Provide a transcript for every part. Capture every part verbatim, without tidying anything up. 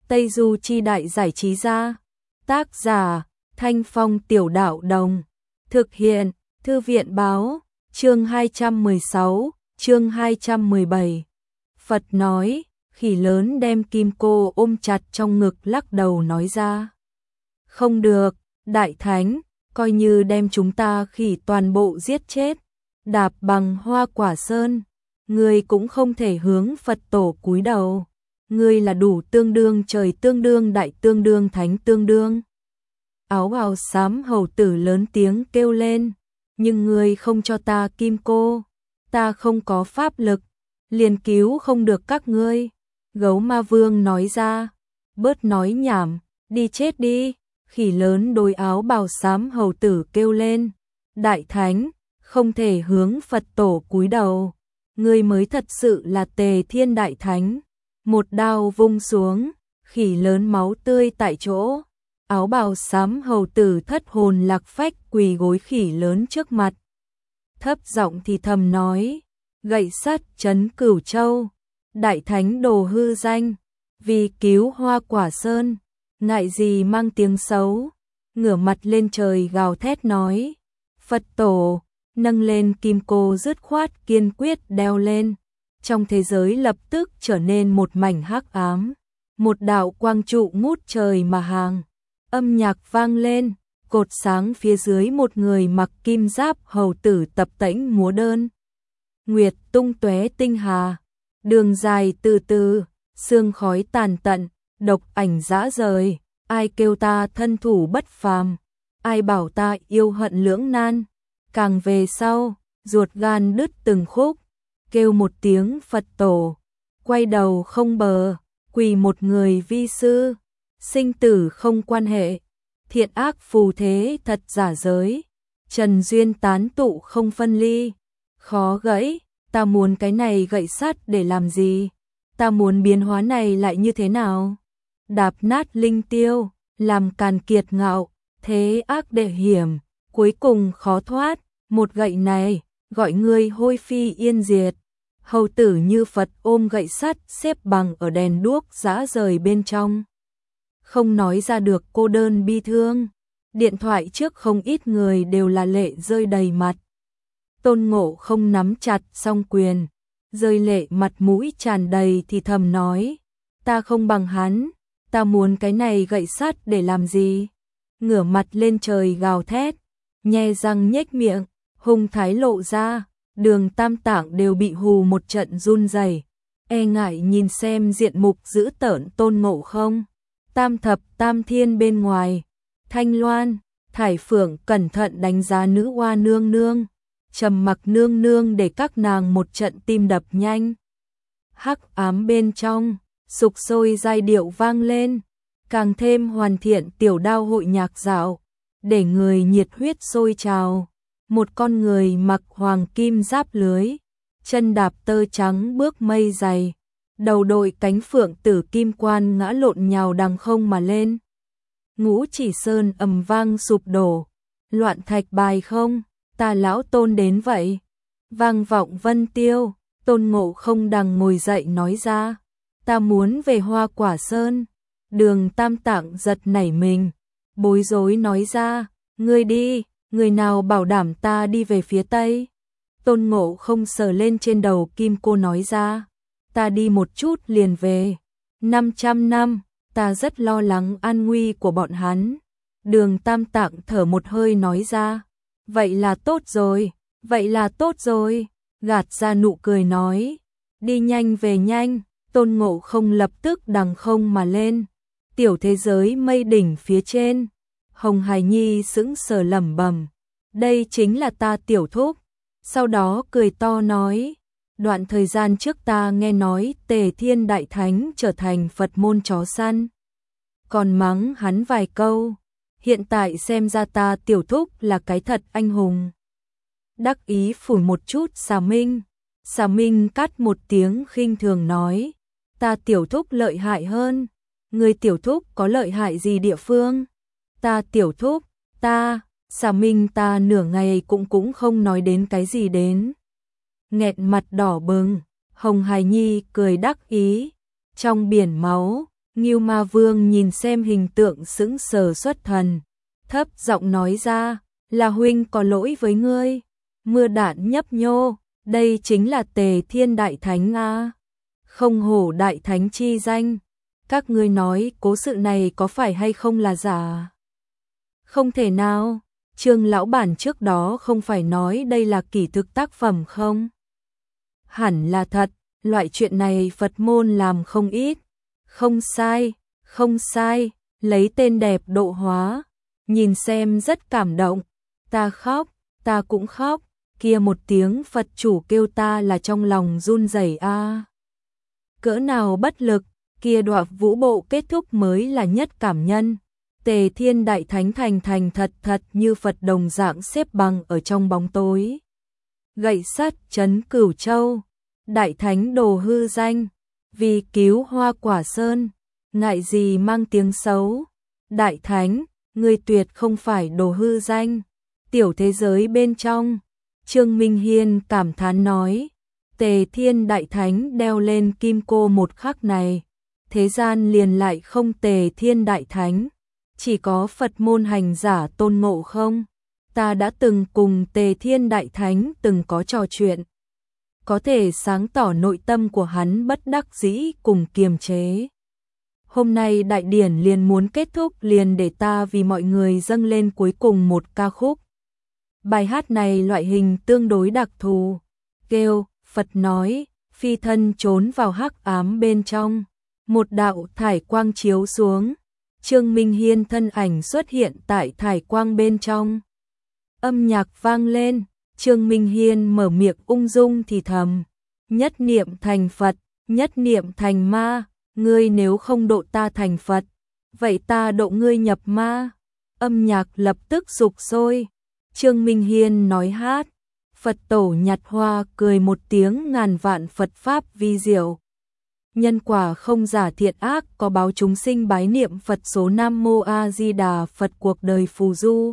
Tây Du Chi Đại Giải Trí Gia. Tác giả Thanh Phong Tiểu Đạo Đồng. Thực hiện Thư viện Báo. Chương hai trăm mười sáu, chương hai trăm mười bảy. Phật nói, khỉ lớn đem kim cô ôm chặt trong ngực lắc đầu nói ra. Không được, Đại Thánh, coi như đem chúng ta khỉ toàn bộ giết chết, đạp bằng Hoa Quả Sơn, ngươi cũng không thể hướng Phật tổ cúi đầu. Ngươi là đủ tương đương trời tương đương đại tương đương thánh tương đương. Áo bào xám hầu tử lớn tiếng kêu lên, nhưng ngươi không cho ta kim cô, ta không có pháp lực, liền cứu không được các ngươi. Gấu ma vương nói ra, bớt nói nhảm, đi chết đi. Khỉ lớn đối áo bào xám hầu tử kêu lên, Đại Thánh, không thể hướng Phật tổ cúi đầu, ngươi mới thật sự là Tề Thiên Đại Thánh. Một đao vung xuống, khỉ lớn máu tươi tại chỗ. Áo bào xám hầu tử thất hồn lạc phách quỳ gối khỉ lớn trước mặt. Thấp giọng thì thầm nói, gậy sắt trấn Cửu Châu, Đại Thánh đồ hư danh, vì cứu Hoa Quả Sơn, ngại gì mang tiếng xấu. Ngửa mặt lên trời gào thét nói, Phật tổ, nâng lên kim cô dứt khoát kiên quyết đeo lên. Trong thế giới lập tức trở nên một mảnh hắc ám, một đạo quang trụ ngút trời mà hàng. Âm nhạc vang lên, cột sáng phía dưới một người mặc kim giáp hầu tử tập tễnh múa đơn. Nguyệt tung tóe tinh hà, đường dài từ từ, sương khói tàn tận, độc ảnh dã rời. Ai kêu ta thân thủ bất phàm, ai bảo ta yêu hận lưỡng nan. Càng về sau, ruột gan đứt từng khúc, kêu một tiếng Phật tổ, quay đầu không bờ, quỳ một người vi sư, sinh tử không quan hệ, thiện ác phù thế thật giả giới, trần duyên tán tụ không phân ly, khó gãy. Ta muốn cái này gậy sắt để làm gì? Ta muốn biến hóa này lại như thế nào? Đạp nát linh tiêu, làm càn kiệt ngạo, thế ác đệ hiểm, cuối cùng khó thoát. Một gậy này, gọi ngươi hôi phi yên diệt. Hầu tử như Phật ôm gậy sắt xếp bằng ở đèn đuốc rã rời bên trong. Không nói ra được cô đơn bi thương. Điện thoại trước không ít người đều là lệ rơi đầy mặt. Tôn Ngộ không nắm chặt song quyền, rơi lệ mặt mũi tràn đầy thì thầm nói, ta không bằng hắn, ta muốn cái này gậy sắt để làm gì? Ngửa mặt lên trời gào thét, nhe răng nhếch miệng, hung thái lộ ra, đường tam tạng đều bị hù một trận run rẩy, e ngại nhìn xem diện mục dữ tợn Tôn Ngộ không. Tam thập tam thiên bên ngoài, Thanh Loan, Thải Phượng cẩn thận đánh giá nữ hoa nương nương, trầm mặc nương nương để các nàng một trận tim đập nhanh. Hắc ám bên trong, sục sôi giai điệu vang lên, càng thêm hoàn thiện tiểu đao hội nhạc dạo, để người nhiệt huyết sôi trào. Một con người mặc hoàng kim giáp lưới, chân đạp tơ trắng bước mây dày, đầu đội cánh phượng tử kim quan ngã lộn nhào đằng không mà lên. Ngũ Chỉ Sơn ầm vang sụp đổ, loạn thạch bài không, ta lão Tôn đến vậy. Vang vọng vân tiêu, Tôn Ngộ không đằng ngồi dậy nói ra, ta muốn về Hoa Quả Sơn. Đường tam tạng giật nảy mình, bối rối nói ra, ngươi đi, người nào bảo đảm ta đi về phía Tây? Tôn Ngộ không sờ lên trên đầu kim cô nói ra, ta đi một chút liền về. năm trăm năm, ta rất lo lắng an nguy của bọn hắn. Đường tam tạng thở một hơi nói ra, vậy là tốt rồi, vậy là tốt rồi, gạt ra nụ cười nói, đi nhanh về nhanh. Tôn Ngộ không lập tức đằng không mà lên. Tiểu thế giới mây đỉnh phía trên, Hồng Hải Nhi sững sờ lẩm bẩm, đây chính là ta tiểu thúc. Sau đó cười to nói, đoạn thời gian trước ta nghe nói Tề Thiên Đại Thánh trở thành Phật môn chó săn, còn mắng hắn vài câu, hiện tại xem ra ta tiểu thúc là cái thật anh hùng. Đắc ý phủi một chút Xà Minh, Xà Minh cắt một tiếng khinh thường nói, ta tiểu thúc lợi hại hơn. Người tiểu thúc có lợi hại gì địa phương? Ta tiểu thúc, ta, Xà Minh ta nửa ngày cũng cũng không nói đến cái gì đến. Nghẹn mặt đỏ bừng, Hồng Hải Nhi cười đắc ý, trong biển máu, Ngưu Ma Vương nhìn xem hình tượng sững sờ xuất thần, thấp giọng nói ra, là huynh có lỗi với ngươi. Mưa đạn nhấp nhô, đây chính là Tề Thiên Đại Thánh a, không hổ Đại Thánh chi danh. Các ngươi nói cố sự này có phải hay không là giả? Không thể nào, Trương lão bản trước đó không phải nói đây là kỷ thực tác phẩm không? Hẳn là thật, loại chuyện này Phật môn làm không ít. Không sai, không sai, lấy tên đẹp độ hóa, nhìn xem rất cảm động. Ta khóc, ta cũng khóc, kia một tiếng Phật chủ kêu ta là trong lòng run rẩy a. Cỡ nào bất lực, kia đoạn vũ bộ kết thúc mới là nhất cảm nhân. Tề Thiên Đại Thánh thành thành thật thật như Phật đồng dạng xếp bằng ở trong bóng tối. Gậy sắt trấn Cửu Châu, Đại Thánh đồ hư danh, vì cứu Hoa Quả Sơn, ngại gì mang tiếng xấu. Đại Thánh, người tuyệt không phải đồ hư danh. Tiểu thế giới bên trong, Trương Minh Hiên cảm thán nói, Tề Thiên Đại Thánh đeo lên kim cô một khắc này, thế gian liền lại không Tề Thiên Đại Thánh, chỉ có Phật môn hành giả tôn ngộ không. Ta đã từng cùng Tề Thiên Đại Thánh từng có trò chuyện, có thể sáng tỏ nội tâm của hắn bất đắc dĩ cùng kiềm chế. Hôm nay đại điển liền muốn kết thúc, liền để ta vì mọi người dâng lên cuối cùng một ca khúc. Bài hát này loại hình tương đối đặc thù, kêu Phật nói, phi thân trốn vào hắc ám bên trong, một đạo thải quang chiếu xuống, Trương Minh Hiên thân ảnh xuất hiện tại thải quang bên trong. Âm nhạc vang lên, Trương Minh Hiên mở miệng ung dung thì thầm, nhất niệm thành Phật, nhất niệm thành ma, ngươi nếu không độ ta thành Phật, vậy ta độ ngươi nhập ma. Âm nhạc lập tức sục sôi, Trương Minh Hiên nói hát, Phật tổ nhặt hoa cười một tiếng, ngàn vạn Phật Pháp vi diệu. Nhân quả không giả thiện ác, có báo chúng sinh bái niệm Phật số Nam Mô A Di Đà Phật, cuộc đời phù du.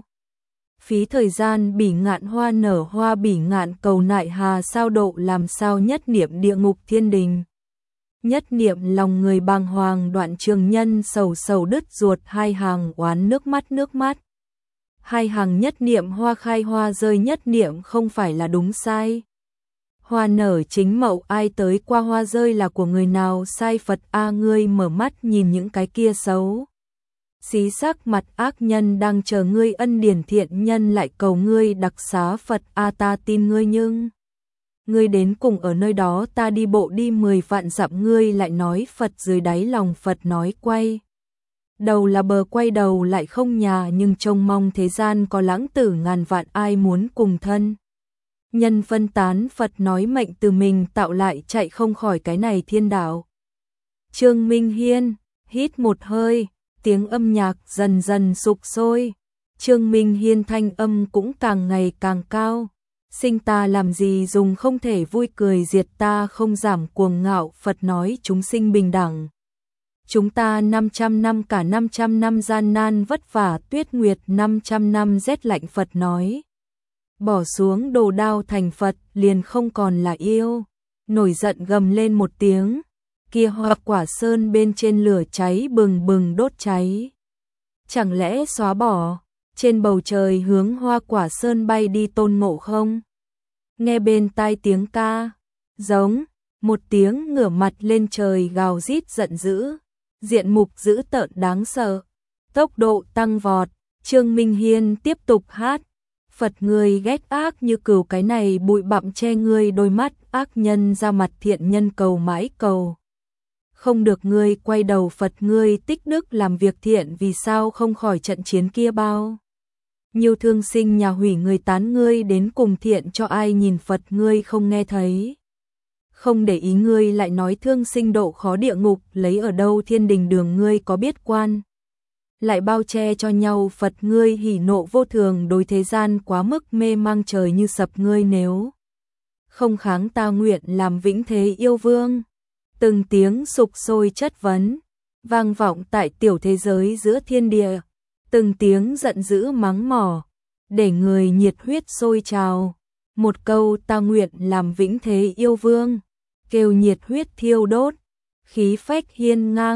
Phí thời gian bỉ ngạn hoa nở hoa, bỉ ngạn cầu nại hà sao độ, làm sao nhất niệm địa ngục thiên đình. Nhất niệm lòng người bàng hoàng, đoạn trường nhân sầu sầu đứt ruột, hai hàng oán nước mắt nước mắt. Hai hàng nhất niệm hoa khai hoa rơi, nhất niệm không phải là đúng sai. Hoa nở chính mậu, ai tới qua hoa rơi là của người nào sai. Phật a, ngươi mở mắt nhìn những cái kia xấu xí sắc mặt ác nhân đang chờ ngươi ân điển, thiện nhân lại cầu ngươi đặc xá. Phật a, ta tin ngươi nhưng ngươi đến cùng ở nơi đó, ta đi bộ đi mười vạn dặm ngươi lại nói Phật. Dưới đáy lòng Phật nói quay đầu là bờ, quay đầu lại không nhà, nhưng trông mong thế gian có lãng tử ngàn vạn, ai muốn cùng thân nhân phân tán. Phật nói mệnh từ mình tạo lại, chạy không khỏi cái này thiên đạo. Trương Minh Hiên hít một hơi, tiếng âm nhạc dần dần sục sôi, Trương Minh Hiên thanh âm cũng càng ngày càng cao. Sinh ta làm gì dùng, không thể vui cười diệt ta không giảm cuồng ngạo. Phật nói chúng sinh bình đẳng, chúng ta năm trăm năm, cả năm trăm năm gian nan vất vả, tuyết nguyệt năm trăm năm rét lạnh. Phật nói bỏ xuống đồ đao thành Phật, liền không còn là yêu. Nổi giận gầm lên một tiếng, kia Hoa Quả Sơn bên trên lửa cháy bừng bừng đốt cháy. Chẳng lẽ xóa bỏ? Trên bầu trời hướng Hoa Quả Sơn bay đi Tôn Ngộ không. Nghe bên tai tiếng ca, giống một tiếng ngửa mặt lên trời gào rít giận dữ, diện mục dữ tợn đáng sợ, tốc độ tăng vọt. Trương Minh Hiên tiếp tục hát, Phật ngươi ghét ác như cừu, cái này bụi bặm che ngươi đôi mắt, ác nhân ra mặt, thiện nhân cầu mãi cầu không được ngươi quay đầu. Phật ngươi tích đức làm việc thiện, vì sao không khỏi trận chiến kia bao nhiều thương sinh nhà hủy người tán, ngươi đến cùng thiện cho ai nhìn. Phật ngươi không nghe thấy, không để ý, ngươi lại nói thương sinh độ khó địa ngục, lấy ở đâu thiên đình đường, ngươi có biết quan lại bao che cho nhau. Phật ngươi hỉ nộ vô thường, đối thế gian quá mức mê mang, trời như sập, ngươi nếu không kháng ta nguyện làm vĩnh thế yêu vương. Từng tiếng sục sôi chất vấn vang vọng tại tiểu thế giới giữa thiên địa, từng tiếng giận dữ mắng mỏ để người nhiệt huyết sôi trào. Một câu ta nguyện làm vĩnh thế yêu vương, kêu nhiệt huyết thiêu đốt, khí phách hiên ngang.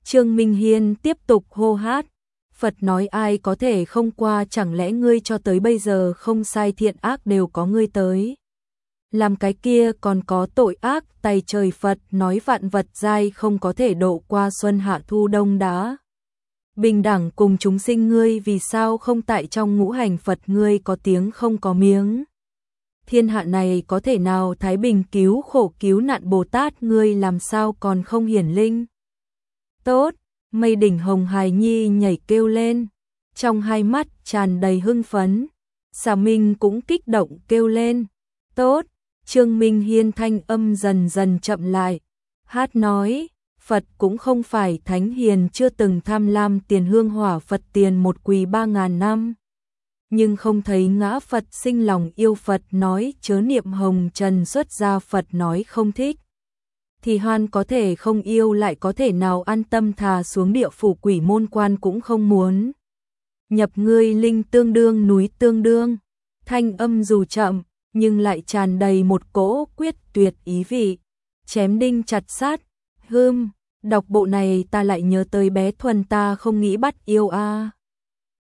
Trương Minh Hiên tiếp tục hô hát. Phật nói ai có thể không qua, chẳng lẽ ngươi cho tới bây giờ không sai thiện ác đều có ngươi tới. Làm cái kia còn có tội ác, tay trời Phật nói vạn vật giai không có thể độ qua xuân hạ thu đông đã. Bình đẳng cùng chúng sinh, ngươi vì sao không tại trong ngũ hành Phật ngươi có tiếng không có miếng. Thiên hạ này có thể nào thái bình cứu khổ cứu nạn Bồ Tát, ngươi làm sao còn không hiển linh. Tốt, Mây Đỉnh Hồng Hài Nhi nhảy kêu lên, trong hai mắt tràn đầy hưng phấn. Xà Minh cũng kích động kêu lên, tốt. Trương Minh Hiên thanh âm dần dần chậm lại, hát nói, Phật cũng không phải thánh hiền, chưa từng tham lam tiền hương hỏa Phật tiền một quỳ ba ngàn năm. Nhưng không thấy ngã Phật sinh lòng yêu Phật, nói chớ niệm hồng trần xuất gia Phật nói không thích. Thì hoan có thể không yêu, lại có thể nào an tâm thà xuống địa phủ quỷ môn quan cũng không muốn. Nhập ngươi linh tương đương núi tương đương, thanh âm dù chậm nhưng lại tràn đầy một cỗ quyết tuyệt ý vị, chém đinh chặt sát. Hưm, đọc bộ này ta lại nhớ tới bé Thuần, ta không nghĩ bắt yêu a. À.